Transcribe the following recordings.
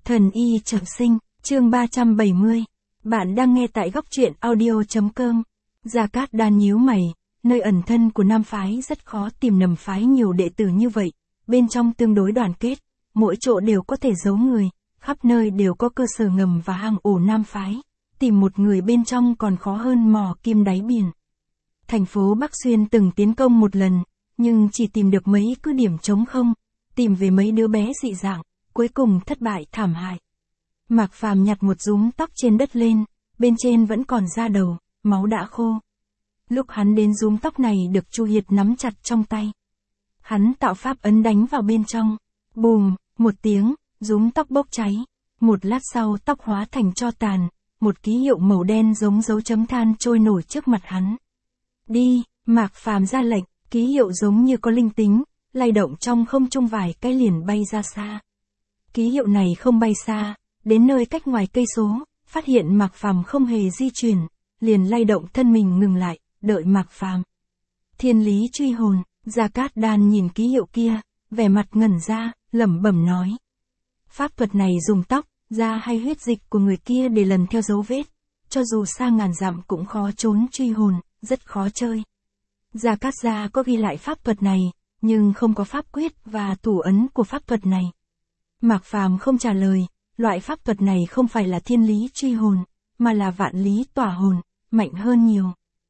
Thần y trọng sinh, chương 370. Bạn đang nghe tại góc truyện audio.com. Gia Cát Đan nhíu mày, nơi ẩn thân của Nam phái rất khó tìm nằm phái nhiều đệ tử như vậy, bên trong tương đối đoàn kết, mỗi chỗ đều có thể giấu người, khắp nơi đều có cơ sở ngầm và hang ổ Nam phái, tìm một người bên trong còn khó hơn mò kim đáy biển. Thành phố Bắc Xuyên từng tiến công một lần, nhưng chỉ tìm được mấy cứ điểm trống không, tìm về mấy đứa bé dị dạng, cuối cùng thất bại thảm hại. Mạc Phàm nhặt một rúm tóc trên đất lên, bên trên vẫn còn da đầu, máu đã khô. Lúc hắn đến rúm tóc này được Chu Hiệt nắm chặt trong tay. Hắn tạo pháp ấn đánh vào bên trong, bùm, một tiếng, rúm tóc bốc cháy. Một lát sau tóc hóa thành tro tàn, một ký hiệu màu đen giống dấu chấm than trôi nổi trước mặt hắn. Đi, Mạc Phàm ra lệnh, ký hiệu giống như có linh tính, lay động trong không trung vài cái liền bay ra xa. Ký hiệu này không bay xa, đến nơi cách ngoài cây số, phát hiện Mạc Phàm không hề di chuyển, liền lay động thân mình ngừng lại, đợi Mạc Phàm. Thiên lý truy hồn, Gia Cát Đan nhìn ký hiệu kia, vẻ mặt ngẩn ra, lẩm bẩm nói. Pháp thuật này dùng tóc, da hay huyết dịch của người kia để lần theo dấu vết, cho dù xa ngàn dặm cũng khó trốn truy hồn, rất khó chơi. Gia Cát gia có ghi lại pháp thuật này, nhưng không có pháp quyết và thủ ấn của pháp thuật này. Mạc Phàm không trả lời, loại pháp thuật này không phải là thiên lý truy hồn, mà là vạn lý tỏa hồn, mạnh hơn nhiều.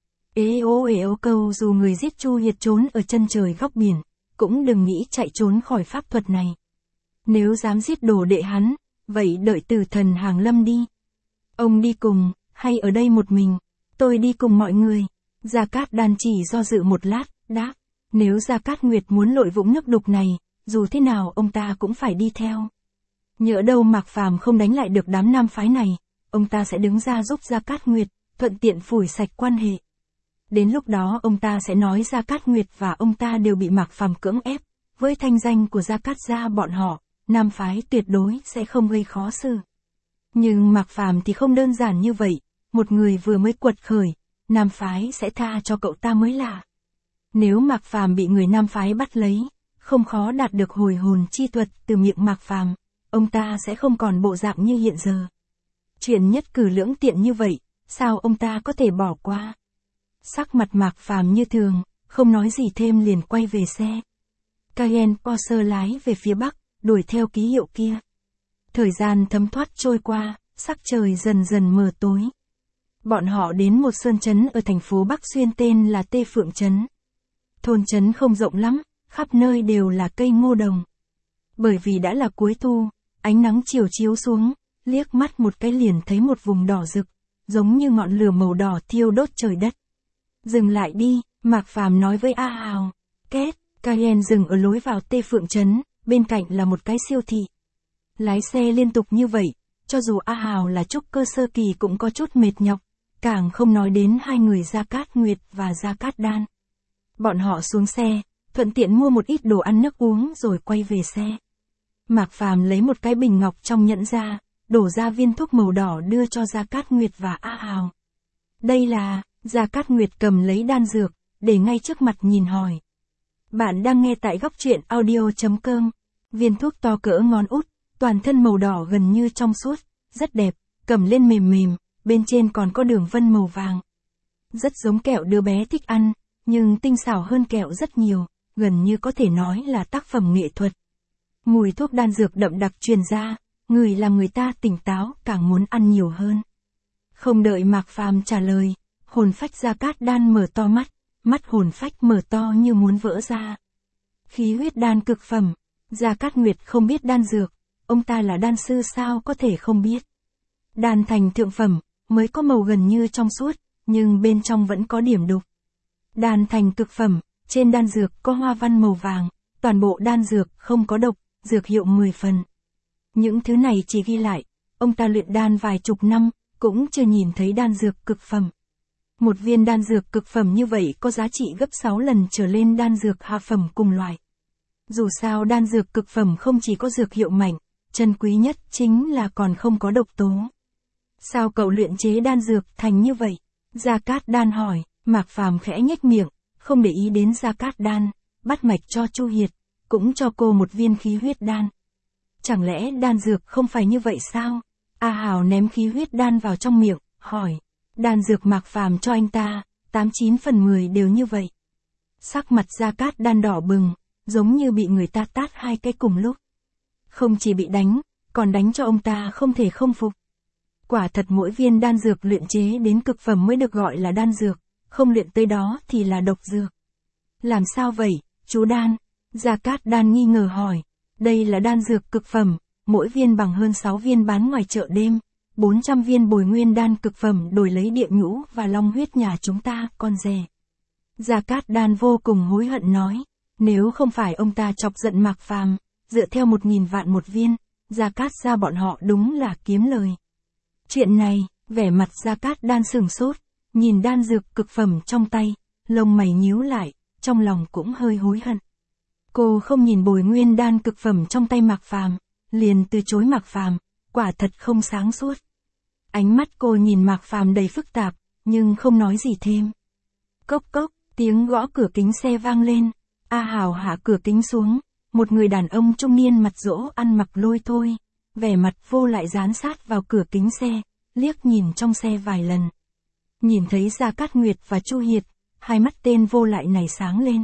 Ê ô câu dù người giết Chu Hiệt trốn ở chân trời góc biển, cũng đừng nghĩ chạy trốn khỏi pháp thuật này. Nếu dám giết đồ đệ hắn, vậy đợi Tử Thần hàng lâm đi. Ông đi cùng, hay ở đây một mình? Tôi đi cùng mọi người. Gia Cát Đan chỉ do dự một lát, đáp. Nếu Gia Cát Nguyệt muốn lội vũng nước đục này, dù thế nào ông ta cũng phải đi theo. Nhỡ đâu Mạc Phàm không đánh lại được đám nam phái này, ông ta sẽ đứng ra giúp Gia Cát Nguyệt, thuận tiện phủi sạch quan hệ. Đến lúc đó ông ta sẽ nói Gia Cát Nguyệt và ông ta đều bị Mạc Phàm cưỡng ép, với thanh danh của Gia Cát gia bọn họ, nam phái tuyệt đối sẽ không gây khó xử. Nhưng Mạc Phàm thì không đơn giản như vậy, một người vừa mới quật khởi, nam phái sẽ tha cho cậu ta mới lạ. Nếu Mạc Phàm bị người nam phái bắt lấy, không khó đạt được hồi hồn chi thuật từ miệng Mạc Phàm, ông ta sẽ không còn bộ dạng như hiện giờ. Chuyện nhất cử lưỡng tiện như vậy, sao ông ta có thể bỏ qua? Sắc mặt Mạc Phàm như thường, không nói gì thêm liền quay về xe. Cayenne Porsche lái về phía bắc, đuổi theo ký hiệu kia. Thời gian thấm thoát trôi qua, sắc trời dần dần mờ tối. Bọn họ đến một sơn trấn ở thành phố Bắc Xuyên tên là Tê Phượng Trấn. Thôn trấn không rộng lắm, khắp nơi đều là cây ngô đồng. Bởi vì đã là cuối thu, ánh nắng chiều chiếu xuống, liếc mắt một cái liền thấy một vùng đỏ rực, giống như ngọn lửa màu đỏ thiêu đốt trời đất. Dừng lại đi, Mạc Phàm nói với A Hào. Két, Cayenne dừng ở lối vào Tê Phượng Trấn, bên cạnh là một cái siêu thị. Lái xe liên tục như vậy, cho dù A Hào là trúc cơ sơ kỳ cũng có chút mệt nhọc, càng không nói đến hai người Gia Cát Nguyệt và Gia Cát Đan. Bọn họ xuống xe, thuận tiện mua một ít đồ ăn nước uống rồi quay về xe. Mạc Phàm lấy một cái bình ngọc trong nhẫn ra, đổ ra viên thuốc màu đỏ đưa cho Gia Cát Nguyệt và A Hào. Đây là, Gia Cát Nguyệt cầm lấy đan dược, để ngay trước mặt nhìn hỏi. Bạn đang nghe tại góc truyện audio.com. Viên thuốc to cỡ ngón út, toàn thân màu đỏ gần như trong suốt, rất đẹp, cầm lên mềm mềm, bên trên còn có đường vân màu vàng. Rất giống kẹo đứa bé thích ăn, nhưng tinh xảo hơn kẹo rất nhiều, gần như có thể nói là tác phẩm nghệ thuật. Mùi thuốc đan dược đậm đặc truyền ra, người làm người ta tỉnh táo càng muốn ăn nhiều hơn. Không đợi Mạc Phàm trả lời, hồn phách Gia Cát Đan mở to mắt, mắt hồn phách mở to như muốn vỡ ra. Khí huyết đan cực phẩm, Gia Cát Nguyệt không biết đan dược, ông ta là đan sư sao có thể không biết. Đan thành thượng phẩm, mới có màu gần như trong suốt, nhưng bên trong vẫn có điểm đục. Đan thành cực phẩm, trên đan dược có hoa văn màu vàng, toàn bộ đan dược không có độc, dược hiệu 10 phần. Những thứ này chỉ ghi lại, ông ta luyện đan vài chục năm, cũng chưa nhìn thấy đan dược cực phẩm. Một viên đan dược cực phẩm như vậy có giá trị gấp 6 lần trở lên đan dược hạ phẩm cùng loại. Dù sao đan dược cực phẩm không chỉ có dược hiệu mạnh, chân quý nhất chính là còn không có độc tố. Sao cậu luyện chế đan dược thành như vậy? Gia Cát Đan hỏi. Mạc Phàm khẽ nhếch miệng, không để ý đến Gia Cát Đan, bắt mạch cho Chu Hiệt, cũng cho cô một viên khí huyết đan. Chẳng lẽ đan dược không phải như vậy sao? A Hào ném khí huyết đan vào trong miệng, hỏi. Đan dược Mạc Phàm cho anh ta, 89 phần 10 đều như vậy. Sắc mặt Gia Cát Đan đỏ bừng, giống như bị người ta tát hai cái cùng lúc. Không chỉ bị đánh, còn đánh cho ông ta không thể không phục. Quả thật mỗi viên đan dược luyện chế đến cực phẩm mới được gọi là đan dược, không luyện tới đó thì là độc dược. Làm sao vậy, chú Đan? Gia Cát Đan nghi ngờ hỏi. Đây là đan dược cực phẩm, mỗi viên bằng hơn 6 viên bán ngoài chợ đêm. 400 viên bồi nguyên đan cực phẩm đổi lấy địa nhũ và long huyết nhà chúng ta còn rẻ. Gia Cát Đan vô cùng hối hận nói. Nếu không phải ông ta chọc giận Mạc Phàm, dựa theo 1000 vạn một viên, Gia Cát gia bọn họ đúng là kiếm lời. Chuyện này, vẻ mặt Gia Cát Đan sửng sốt, nhìn đan dược cực phẩm trong tay, lông mày nhíu lại, trong lòng cũng hơi hối hận. Cô không nhìn bồi nguyên đan cực phẩm trong tay Mạc Phàm, liền từ chối Mạc Phàm, quả thật không sáng suốt. Ánh mắt cô nhìn Mạc Phàm đầy phức tạp, nhưng không nói gì thêm. Cốc cốc, tiếng gõ cửa kính xe vang lên. A Hào hạ cửa kính xuống, một người đàn ông trung niên mặt rỗ ăn mặc lôi thôi, vẻ mặt vô lại dán sát vào cửa kính xe, liếc nhìn trong xe vài lần. Nhìn thấy Gia Cát Nguyệt và Chu Hiệt, hai mắt tên vô lại này sáng lên.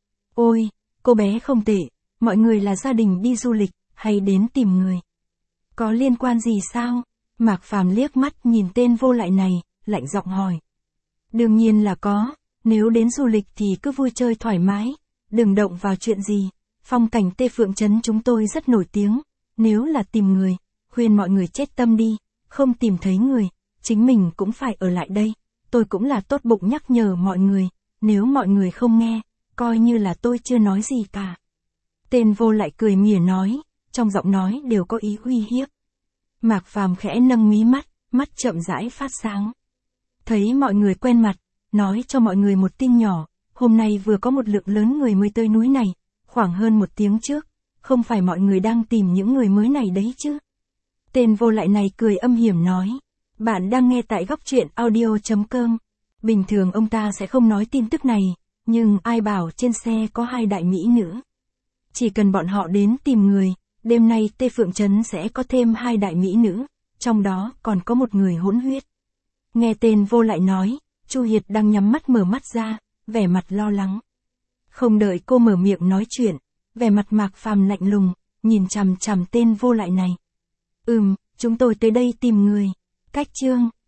Ôi, cô bé không tệ, mọi người là gia đình đi du lịch, hay đến tìm người? Có liên quan gì sao? Mạc Phàm liếc mắt nhìn tên vô lại này, lạnh giọng hỏi. Đương nhiên là có, nếu đến du lịch thì cứ vui chơi thoải mái, đừng động vào chuyện gì. Phong cảnh Tê Phượng Trấn chúng tôi rất nổi tiếng, nếu là tìm người, khuyên mọi người chết tâm đi, không tìm thấy người, chính mình cũng phải ở lại đây. Tôi cũng là tốt bụng nhắc nhở mọi người, nếu mọi người không nghe, coi như là tôi chưa nói gì cả. Tên vô lại cười mỉa nói, trong giọng nói đều có ý uy hiếp. Mạc Phàm khẽ nâng mí mắt, mắt chậm rãi phát sáng. Thấy mọi người quen mặt, nói cho mọi người một tin nhỏ, hôm nay vừa có một lượng lớn người mới tới núi này, khoảng hơn 1 tiếng trước, không phải mọi người đang tìm những người mới này đấy chứ. Tên vô lại này cười âm hiểm nói, bạn đang nghe tại góc truyện audio.com. Bình thường ông ta sẽ không nói tin tức này, nhưng ai bảo trên xe có 2 đại mỹ nữ. Chỉ cần bọn họ đến tìm người, đêm nay Tê Phượng Trấn sẽ có thêm 2 đại mỹ nữ, trong đó còn có một người hỗn huyết. Nghe tên vô lại nói, Chu Hiệt đang nhắm mắt mở mắt ra, vẻ mặt lo lắng. Không đợi cô mở miệng nói chuyện, vẻ mặt Mạc Phàm lạnh lùng, nhìn chằm chằm tên vô lại này. Chúng tôi tới đây tìm người. Cách chương